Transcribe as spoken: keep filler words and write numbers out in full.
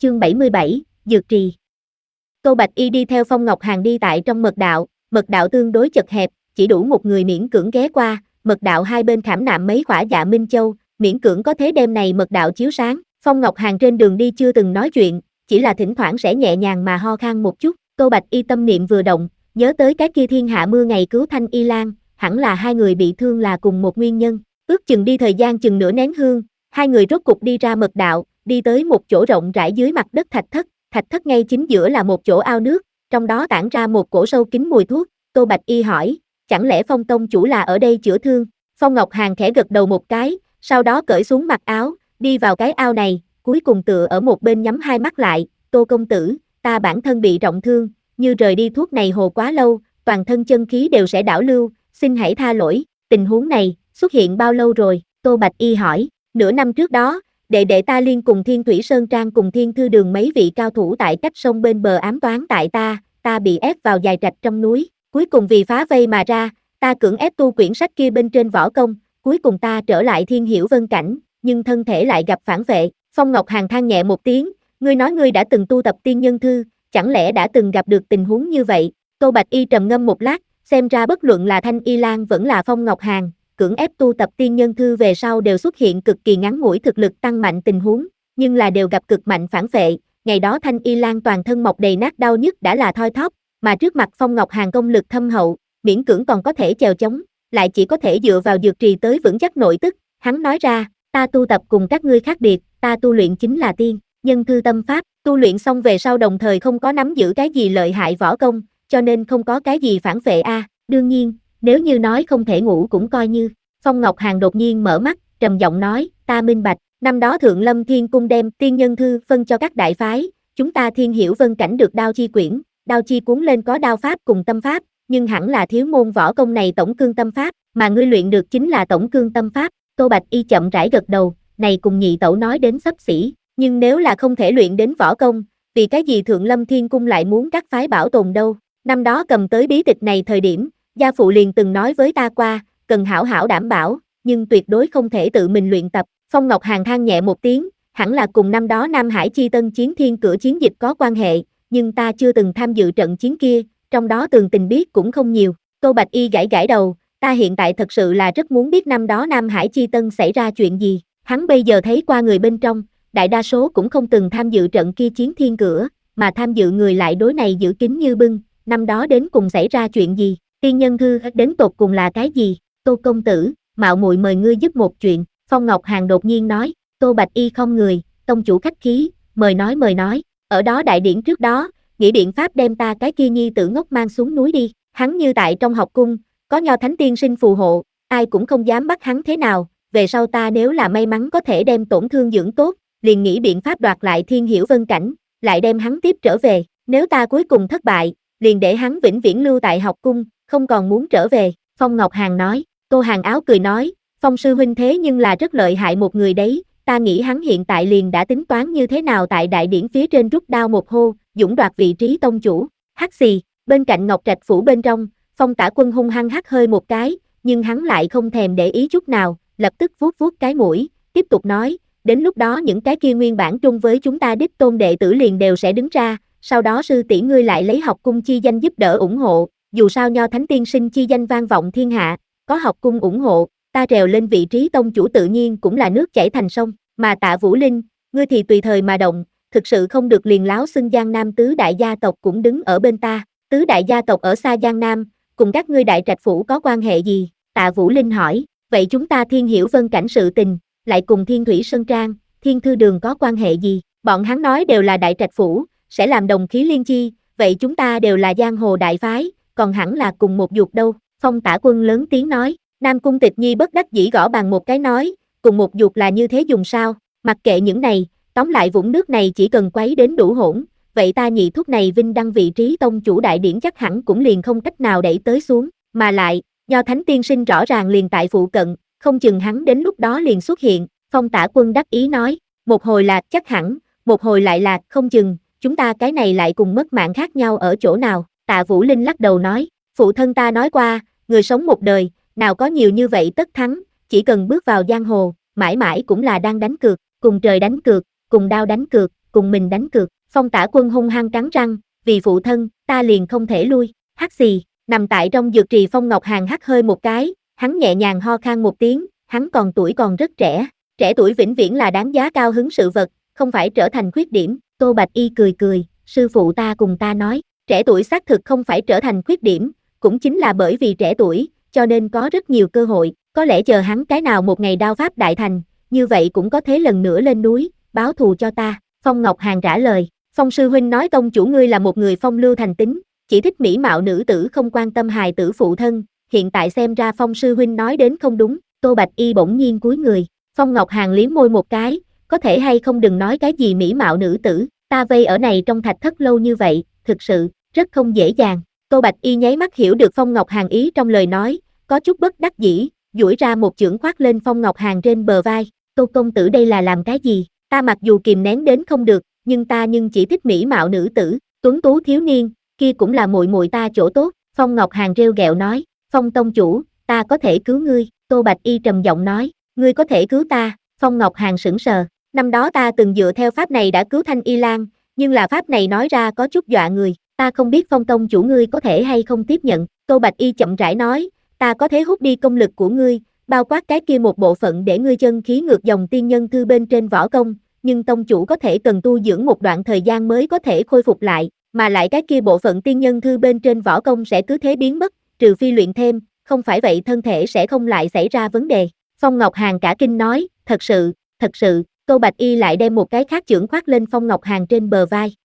chương bảy mươi bảy, Dược trì. Tô Bạch Y đi theo Phong Ngọc Hàn đi tại trong mật đạo, mật đạo tương đối chật hẹp, chỉ đủ một người miễn cưỡng ghé qua, mật đạo hai bên khảm nạm mấy khỏa dạ minh châu, miễn cưỡng có thế đêm này mật đạo chiếu sáng. Phong Ngọc Hàn trên đường đi chưa từng nói chuyện, chỉ là thỉnh thoảng sẽ nhẹ nhàng mà ho khan một chút. Tô Bạch Y tâm niệm vừa động, nhớ tới cái kia thiên hạ mưa ngày cứu Thanh Y Lan, hẳn là hai người bị thương là cùng một nguyên nhân. Ước chừng đi thời gian chừng nửa nén hương, hai người rốt cục đi ra mật đạo, đi tới một chỗ rộng rãi dưới mặt đất thạch thất, thạch thất ngay chính giữa là một chỗ ao nước, trong đó tản ra một cổ sâu kín mùi thuốc. Tô Bạch Y hỏi, chẳng lẽ Phong tông chủ là ở đây chữa thương? Phong Ngọc Hàn khẽ gật đầu một cái, sau đó cởi xuống mặc áo, đi vào cái ao này, cuối cùng tựa ở một bên nhắm hai mắt lại. Tô công tử, ta bản thân bị trọng thương, như rời đi thuốc này hồ quá lâu, toàn thân chân khí đều sẽ đảo lưu, xin hãy tha lỗi. Tình huống này xuất hiện bao lâu rồi? Tô Bạch Y hỏi. Nửa năm trước đó, đệ đệ ta liên cùng Thiên Thủy Sơn Trang cùng Thiên Thư Đường mấy vị cao thủ tại cách sông bên bờ ám toán tại ta, ta bị ép vào dài trạch trong núi, cuối cùng vì phá vây mà ra, ta cưỡng ép tu quyển sách kia bên trên võ công, cuối cùng ta trở lại Thiên Hiểu Vân cảnh, nhưng thân thể lại gặp phản vệ. Phong Ngọc Hàn than nhẹ một tiếng, ngươi nói ngươi đã từng tu tập tiên nhân thư, chẳng lẽ đã từng gặp được tình huống như vậy? Tô Bạch Y trầm ngâm một lát, xem ra bất luận là Thanh Y Lan vẫn là Phong Ngọc Hàn, cưỡng ép tu tập tiên nhân thư về sau đều xuất hiện cực kỳ ngắn ngủi thực lực tăng mạnh tình huống, nhưng là đều gặp cực mạnh phản vệ. Ngày đó Thanh Y Lan toàn thân mọc đầy nát đau nhức đã là thoi thóp, mà trước mặt Phong Ngọc Hàn công lực thâm hậu, miễn cưỡng còn có thể chèo chống, lại chỉ có thể dựa vào dược trì tới vững chắc nội tức. Hắn nói ra, ta tu tập cùng các ngươi khác biệt, ta tu luyện chính là tiên nhân thư tâm pháp, tu luyện xong về sau đồng thời không có nắm giữ cái gì lợi hại võ công, cho nên không có cái gì phản vệ a. À, đương nhiên, nếu như nói không thể ngủ cũng coi như. Phong Ngọc Hàn đột nhiên mở mắt, trầm giọng nói, ta minh bạch, năm đó Thượng Lâm Thiên Cung đem tiên nhân thư phân cho các đại phái, chúng ta Thiên Hiểu Vân cảnh được đao chi quyển, đao chi cuốn lên có đao pháp cùng tâm pháp, nhưng hẳn là thiếu môn võ công này tổng cương tâm pháp, mà ngươi luyện được chính là tổng cương tâm pháp. Tô Bạch Y chậm rãi gật đầu, này cùng nhị tẩu nói đến xấp xỉ, nhưng nếu là không thể luyện đến võ công, vì cái gì Thượng Lâm Thiên Cung lại muốn các phái bảo tồn đâu? Năm đó cầm tới bí tịch này thời điểm, gia phụ liền từng nói với ta qua, cần hảo hảo đảm bảo, nhưng tuyệt đối không thể tự mình luyện tập. Phong Ngọc Hàn than nhẹ một tiếng, hẳn là cùng năm đó Nam Hải Chi Tân Chiến Thiên Cửa chiến dịch có quan hệ, nhưng ta chưa từng tham dự trận chiến kia, trong đó tường tình biết cũng không nhiều. Tô Bạch Y gãi gãi đầu, ta hiện tại thật sự là rất muốn biết năm đó Nam Hải Chi Tân xảy ra chuyện gì. Hắn bây giờ thấy qua người bên trong, đại đa số cũng không từng tham dự trận kia chiến thiên cửa, mà tham dự người lại đối này giữ kín như bưng. Năm đó đến cùng xảy ra chuyện gì? Tiên nhân thư đến tột cùng là cái gì? Tô công tử, mạo muội mời ngươi giúp một chuyện. Phong Ngọc Hàn đột nhiên nói. Tô Bạch Y không người, tông chủ khách khí, mời nói mời nói. Ở đó đại điển trước đó, nghĩ biện pháp đem ta cái kia nhi tử ngốc mang xuống núi đi. Hắn như tại trong học cung, có Nho Thánh tiên sinh phù hộ, ai cũng không dám bắt hắn thế nào. Về sau ta nếu là may mắn có thể đem tổn thương dưỡng tốt, liền nghĩ biện pháp đoạt lại Thiên Hiểu Vân cảnh, lại đem hắn tiếp trở về. Nếu ta cuối cùng thất bại, liền để hắn vĩnh viễn lưu tại học cung, không còn muốn trở về. Phong Ngọc Hàn nói. Tô Hàn Áo cười nói, Phong sư huynh thế nhưng là rất lợi hại một người đấy, ta nghĩ hắn hiện tại liền đã tính toán như thế nào tại đại điển phía trên rút đao một hô, dũng đoạt vị trí tông chủ. Hắc xì, bên cạnh Ngọc Trạch phủ bên trong, Phong Tả Quân hung hăng hắt hơi một cái, nhưng hắn lại không thèm để ý chút nào, lập tức vuốt vuốt cái mũi, tiếp tục nói, đến lúc đó những cái kia nguyên bản trung với chúng ta đích tôn đệ tử liền đều sẽ đứng ra, sau đó sư tỷ ngươi lại lấy học cung chi danh giúp đỡ ủng hộ, dù sao Nho Thánh tiên sinh chi danh vang vọng thiên hạ, có học cung ủng hộ, ta trèo lên vị trí tông chủ tự nhiên cũng là nước chảy thành sông, mà Tạ Vũ Linh, ngươi thì tùy thời mà động, thực sự không được liền láo xưng Giang Nam tứ đại gia tộc cũng đứng ở bên ta. Tứ đại gia tộc ở xa Giang Nam, cùng các ngươi đại trạch phủ có quan hệ gì? Tạ Vũ Linh hỏi, vậy chúng ta Thiên Hiểu Vân cảnh sự tình, lại cùng Thiên Thủy Sơn Trang, Thiên Thư Đường có quan hệ gì? Bọn hắn nói đều là đại trạch phủ, sẽ làm đồng khí liên chi, vậy chúng ta đều là giang hồ đại phái, còn hẳn là cùng một dục đâu. Phong Tả Quân lớn tiếng nói. Nam Cung Tịch Nhi bất đắc dĩ gõ bàn một cái nói, cùng một dục là như thế dùng sao? Mặc kệ những này, tóm lại vũng nước này chỉ cần quấy đến đủ hỗn, vậy ta nhị thúc này vinh đăng vị trí tông chủ đại điển chắc hẳn cũng liền không cách nào đẩy tới xuống, mà lại, Nho Thánh tiên sinh rõ ràng liền tại phụ cận, không chừng hắn đến lúc đó liền xuất hiện. Phong Tả Quân đắc ý nói, một hồi là chắc hẳn, một hồi lại là không chừng, chúng ta cái này lại cùng mất mạng khác nhau ở chỗ nào? Tạ Vũ Linh lắc đầu nói, phụ thân ta nói qua, người sống một đời, nào có nhiều như vậy tất thắng, chỉ cần bước vào giang hồ, mãi mãi cũng là đang đánh cược, cùng trời đánh cược, cùng đao đánh cược, cùng mình đánh cược. Phong Tả Quân hung hăng cắn răng, vì phụ thân, ta liền không thể lui. Hắt xì, nằm tại trong dược trì Phong Ngọc Hàn hắt hơi một cái, hắn nhẹ nhàng ho khan một tiếng, hắn còn tuổi còn rất trẻ. Trẻ tuổi vĩnh viễn là đáng giá cao hứng sự vật, không phải trở thành khuyết điểm. Tô Bạch Y cười cười, sư phụ ta cùng ta nói, trẻ tuổi xác thực không phải trở thành khuyết điểm, cũng chính là bởi vì trẻ tuổi, cho nên có rất nhiều cơ hội, có lẽ chờ hắn cái nào một ngày đao pháp đại thành, như vậy cũng có thế lần nữa lên núi, báo thù cho ta. Phong Ngọc Hàn trả lời, Phong sư huynh nói tông chủ ngươi là một người phong lưu thành tính, chỉ thích mỹ mạo nữ tử không quan tâm hài tử phụ thân, hiện tại xem ra Phong sư huynh nói đến không đúng. Tô Bạch Y bỗng nhiên cúi người, Phong Ngọc Hàn liếm môi một cái, có thể hay không đừng nói cái gì mỹ mạo nữ tử, ta vây ở này trong thạch thất lâu như vậy, thực sự, rất không dễ dàng. Tô Bạch Y nháy mắt hiểu được Phong Ngọc Hàn ý trong lời nói, có chút bất đắc dĩ, duỗi ra một chưởng khoác lên Phong Ngọc Hàn trên bờ vai, Tô công tử đây là làm cái gì, ta mặc dù kìm nén đến không được, nhưng ta nhưng chỉ thích mỹ mạo nữ tử, tuấn tú thiếu niên, kia cũng là muội muội ta chỗ tốt. Phong Ngọc Hàn rêu ghẹo nói, Phong tông chủ, ta có thể cứu ngươi. Tô Bạch Y trầm giọng nói, ngươi có thể cứu ta. Phong Ngọc Hàn sững sờ, năm đó ta từng dựa theo pháp này đã cứu Thanh Y Lan, nhưng là pháp này nói ra có chút dọa người, ta không biết Phong tông chủ ngươi có thể hay không tiếp nhận. Tô Bạch Y chậm rãi nói, ta có thể hút đi công lực của ngươi, bao quát cái kia một bộ phận để ngươi chân khí ngược dòng tiên nhân thư bên trên võ công, nhưng tông chủ có thể cần tu dưỡng một đoạn thời gian mới có thể khôi phục lại, mà lại cái kia bộ phận tiên nhân thư bên trên võ công sẽ cứ thế biến mất, trừ phi luyện thêm, không phải vậy thân thể sẽ không lại xảy ra vấn đề. Phong Ngọc Hàn cả kinh nói, thật sự, thật sự. Tô Bạch Y lại đem một cái khác chưởng khoác lên Phong Ngọc Hàn trên bờ vai,